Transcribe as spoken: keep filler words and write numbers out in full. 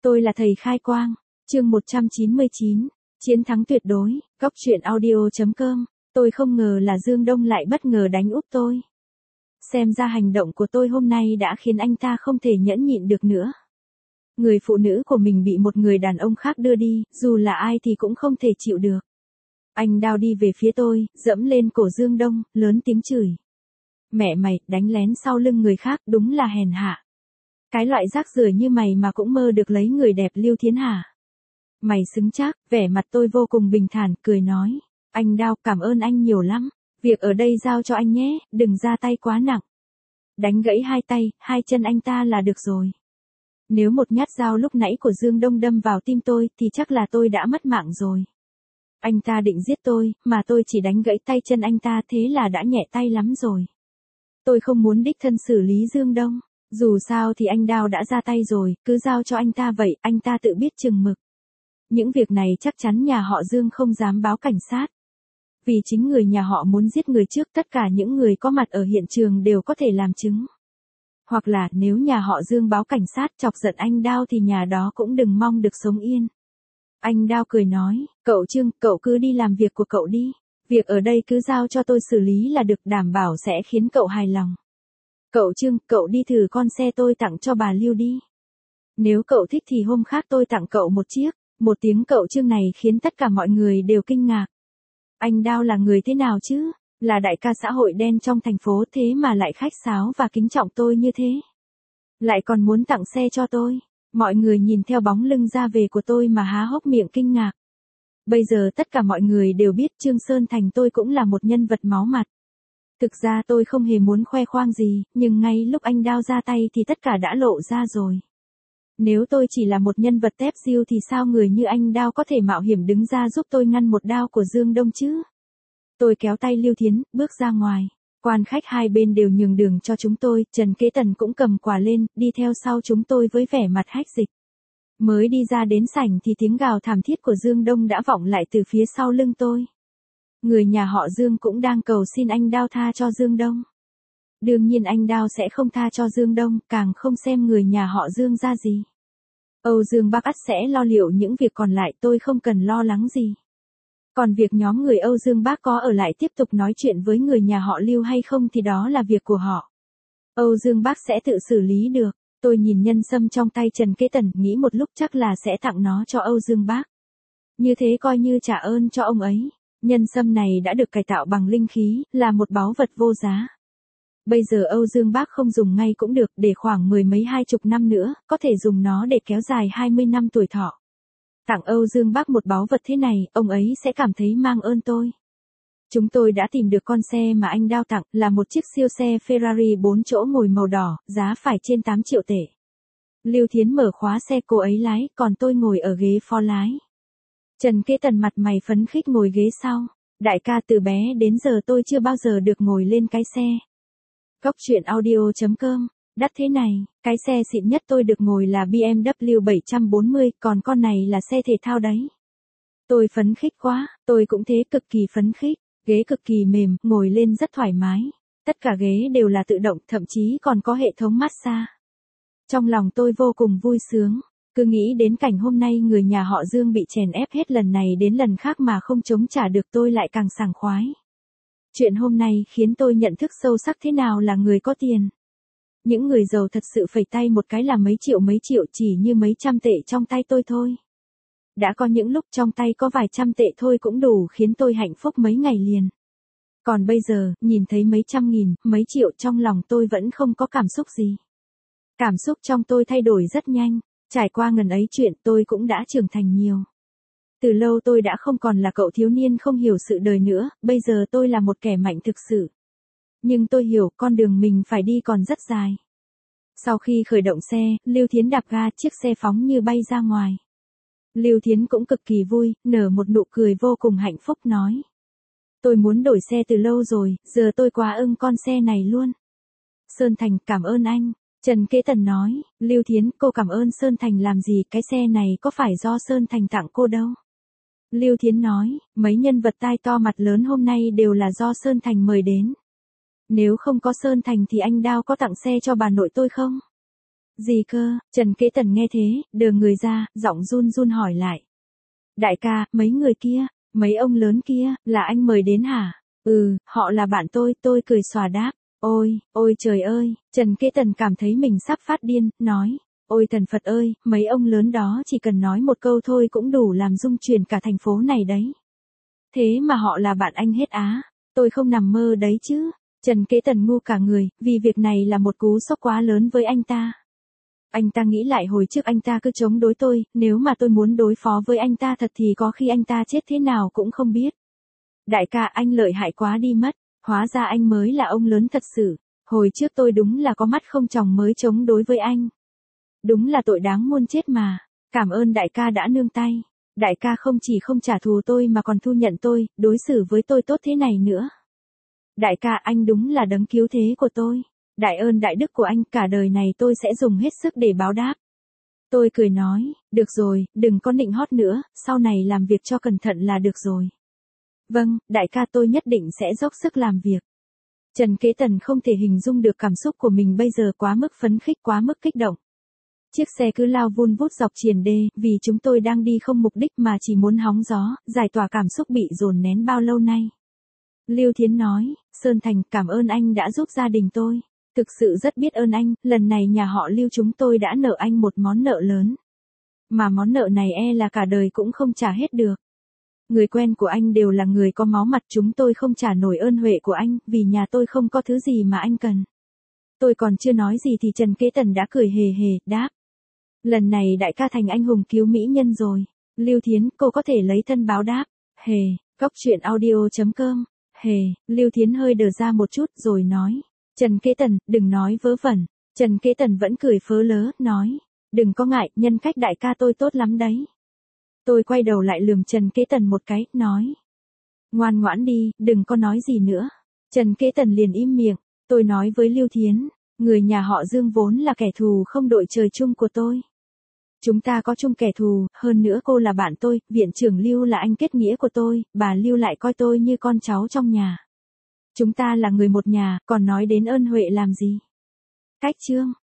Tôi là thầy khai quang. Chương một trăm chín mươi chín. Chiến thắng tuyệt đối. Góc truyện audio.com. Tôi không ngờ là Dương Đông lại bất ngờ đánh úp tôi. Xem ra hành động của tôi hôm nay đã khiến anh ta không thể nhẫn nhịn được nữa. Người phụ nữ của mình bị một người đàn ông khác đưa đi, dù là ai thì cũng không thể chịu được. Anh đao đi về phía tôi, dẫm lên cổ Dương Đông, lớn tiếng chửi. Mẹ mày, đánh lén sau lưng người khác, đúng là hèn hạ. Cái loại rác rưởi như mày mà cũng mơ được lấy người đẹp Lưu Thiến hả? Mày xứng chắc. Vẻ mặt tôi vô cùng bình thản, cười nói. Anh đao, cảm ơn anh nhiều lắm. Việc ở đây giao cho anh nhé, đừng ra tay quá nặng. Đánh gãy hai tay, hai chân anh ta là được rồi. Nếu một nhát dao lúc nãy của Dương Đông đâm vào tim tôi thì chắc là tôi đã mất mạng rồi. Anh ta định giết tôi, mà tôi chỉ đánh gãy tay chân anh ta, thế là đã nhẹ tay lắm rồi. Tôi không muốn đích thân xử lý Dương Đông. Dù sao thì anh đao đã ra tay rồi, cứ giao cho anh ta vậy, anh ta tự biết chừng mực. Những việc này chắc chắn nhà họ Dương không dám báo cảnh sát. Vì chính người nhà họ muốn giết người trước, tất cả những người có mặt ở hiện trường đều có thể làm chứng. Hoặc là nếu nhà họ Dương báo cảnh sát chọc giận anh đao thì nhà đó cũng đừng mong được sống yên. Anh đao cười nói, cậu Trương, cậu cứ đi làm việc của cậu đi. Việc ở đây cứ giao cho tôi xử lý là được, đảm bảo sẽ khiến cậu hài lòng. Cậu Trương, cậu đi thử con xe tôi tặng cho bà Lưu đi. Nếu cậu thích thì hôm khác tôi tặng cậu một chiếc. Một tiếng cậu Trương này khiến tất cả mọi người đều kinh ngạc. Anh đao là người thế nào chứ? Là đại ca xã hội đen trong thành phố thế mà lại khách sáo và kính trọng tôi như thế. Lại còn muốn tặng xe cho tôi. Mọi người nhìn theo bóng lưng ra về của tôi mà há hốc miệng kinh ngạc. Bây giờ tất cả mọi người đều biết Trương Sơn Thành tôi cũng là một nhân vật máu mặt. Thực ra tôi không hề muốn khoe khoang gì, nhưng ngay lúc anh đao ra tay thì tất cả đã lộ ra rồi. Nếu tôi chỉ là một nhân vật tép diêu thì sao người như anh đao có thể mạo hiểm đứng ra giúp tôi ngăn một đao của Dương Đông chứ? Tôi kéo tay Lưu Thiến, bước ra ngoài. Quan khách hai bên đều nhường đường cho chúng tôi, Trần Kế Tần cũng cầm quà lên, đi theo sau chúng tôi với vẻ mặt hách dịch. Mới đi ra đến sảnh thì tiếng gào thảm thiết của Dương Đông đã vọng lại từ phía sau lưng tôi. Người nhà họ Dương cũng đang cầu xin anh đao tha cho Dương Đông. Đương nhiên anh đao sẽ không tha cho Dương Đông, càng không xem người nhà họ Dương ra gì. Âu Dương Bác ắt sẽ lo liệu những việc còn lại, tôi không cần lo lắng gì. Còn việc nhóm người Âu Dương Bác có ở lại tiếp tục nói chuyện với người nhà họ Lưu hay không thì đó là việc của họ. Âu Dương Bác sẽ tự xử lý được. Tôi nhìn nhân sâm trong tay Trần Kế Tần, nghĩ một lúc chắc là sẽ tặng nó cho Âu Dương Bác. Như thế coi như trả ơn cho ông ấy. Nhân sâm này đã được cải tạo bằng linh khí, là một báu vật vô giá. Bây giờ Âu Dương Bác không dùng ngay cũng được, để khoảng mười mấy hai chục năm nữa, có thể dùng nó để kéo dài hai mươi năm tuổi thọ. Tặng Âu Dương Bác một báu vật thế này, ông ấy sẽ cảm thấy mang ơn tôi. Chúng tôi đã tìm được con xe mà anh đao tặng, là một chiếc siêu xe Ferrari bốn chỗ ngồi màu đỏ, giá phải trên tám triệu tệ. Lưu Thiến mở khóa xe cô ấy lái, còn tôi ngồi ở ghế phó lái. Trần Kế Tần mặt mày phấn khích ngồi ghế sau. Đại ca, từ bé đến giờ tôi chưa bao giờ được ngồi lên cái xe. Góc truyện audio.com. Đắt thế này, cái xe xịn nhất tôi được ngồi là bê em vê bảy trăm bốn mươi, còn con này là xe thể thao đấy. Tôi phấn khích quá, tôi cũng thế, cực kỳ phấn khích. Ghế cực kỳ mềm, ngồi lên rất thoải mái. Tất cả ghế đều là tự động, thậm chí còn có hệ thống massage. Trong lòng tôi vô cùng vui sướng. Cứ nghĩ đến cảnh hôm nay người nhà họ Dương bị chèn ép hết lần này đến lần khác mà không chống trả được, tôi lại càng sảng khoái. Chuyện hôm nay khiến tôi nhận thức sâu sắc thế nào là người có tiền. Những người giàu thật sự phẩy tay một cái là mấy triệu mấy triệu, chỉ như mấy trăm tệ trong tay tôi thôi. Đã có những lúc trong tay có vài trăm tệ thôi cũng đủ khiến tôi hạnh phúc mấy ngày liền. Còn bây giờ, nhìn thấy mấy trăm nghìn, mấy triệu trong lòng tôi vẫn không có cảm xúc gì. Cảm xúc trong tôi thay đổi rất nhanh. Trải qua ngần ấy chuyện tôi cũng đã trưởng thành nhiều. Từ lâu tôi đã không còn là cậu thiếu niên không hiểu sự đời nữa, bây giờ tôi là một kẻ mạnh thực sự. Nhưng tôi hiểu con đường mình phải đi còn rất dài. Sau khi khởi động xe, Lưu Thiến đạp ga, chiếc xe phóng như bay ra ngoài. Lưu Thiến cũng cực kỳ vui, nở một nụ cười vô cùng hạnh phúc nói. Tôi muốn đổi xe từ lâu rồi, giờ tôi quá ưng con xe này luôn. Sơn Thành, cảm ơn anh. Trần Kế Tần nói, Lưu Thiến, cô cảm ơn Sơn Thành làm gì, cái xe này có phải do Sơn Thành tặng cô đâu. Lưu Thiến nói, mấy nhân vật tai to mặt lớn hôm nay đều là do Sơn Thành mời đến. Nếu không có Sơn Thành thì anh đao có tặng xe cho bà nội tôi không? Gì cơ? Trần Kế Tần nghe thế, đờ người ra, giọng run run hỏi lại. Đại ca, mấy người kia, mấy ông lớn kia, là anh mời đến hả? Ừ, họ là bạn tôi, tôi cười xòa đáp. Ôi, ôi trời ơi, Trần Kế Tần cảm thấy mình sắp phát điên, nói. Ôi thần Phật ơi, mấy ông lớn đó chỉ cần nói một câu thôi cũng đủ làm rung chuyển cả thành phố này đấy. Thế mà họ là bạn anh hết á, tôi không nằm mơ đấy chứ. Trần Kế Tần ngu cả người, vì việc này là một cú sốc quá lớn với anh ta. Anh ta nghĩ lại hồi trước anh ta cứ chống đối tôi, nếu mà tôi muốn đối phó với anh ta thật thì có khi anh ta chết thế nào cũng không biết. Đại ca anh lợi hại quá đi mất, hóa ra anh mới là ông lớn thật sự. Hồi trước tôi đúng là có mắt không tròng mới chống đối với anh. Đúng là tội đáng muôn chết mà. Cảm ơn đại ca đã nương tay. Đại ca không chỉ không trả thù tôi mà còn thu nhận tôi, đối xử với tôi tốt thế này nữa. Đại ca anh đúng là đấng cứu thế của tôi. Đại ơn đại đức của anh, cả đời này tôi sẽ dùng hết sức để báo đáp. Tôi cười nói, được rồi, đừng có nịnh hót nữa, sau này làm việc cho cẩn thận là được rồi. Vâng, đại ca tôi nhất định sẽ dốc sức làm việc. Trần Kế Tần không thể hình dung được cảm xúc của mình bây giờ, quá mức phấn khích, quá mức kích động. Chiếc xe cứ lao vun vút dọc triền đê, vì chúng tôi đang đi không mục đích mà chỉ muốn hóng gió, giải tỏa cảm xúc bị dồn nén bao lâu nay. Lưu Thiến nói, Sơn Thành, cảm ơn anh đã giúp gia đình tôi. Thực sự rất biết ơn anh, lần này nhà họ Lưu chúng tôi đã nợ anh một món nợ lớn. Mà món nợ này e là cả đời cũng không trả hết được. Người quen của anh đều là người có máu mặt, chúng tôi không trả nổi ơn huệ của anh, vì nhà tôi không có thứ gì mà anh cần. Tôi còn chưa nói gì thì Trần Kế Tần đã cười hề hề, đáp. Lần này đại ca thành anh hùng cứu mỹ nhân rồi. Lưu Thiến, cô có thể lấy thân báo đáp. Hề, cóc truyện audio chấm com. Hề, Lưu Thiến hơi đờ ra một chút rồi nói. Trần Kế Tần, đừng nói vớ vẩn. Trần Kế Tần vẫn cười phớ lớ, nói. Đừng có ngại, nhân cách đại ca tôi tốt lắm đấy. Tôi quay đầu lại lườm Trần Kế Tần một cái, nói. Ngoan ngoãn đi, đừng có nói gì nữa. Trần Kế Tần liền im miệng. Tôi nói với Lưu Thiến, người nhà họ Dương vốn là kẻ thù không đội trời chung của tôi. Chúng ta có chung kẻ thù, hơn nữa cô là bạn tôi, viện trưởng Lưu là anh kết nghĩa của tôi, bà Lưu lại coi tôi như con cháu trong nhà. Chúng ta là người một nhà, còn nói đến ơn huệ làm gì? Cách chương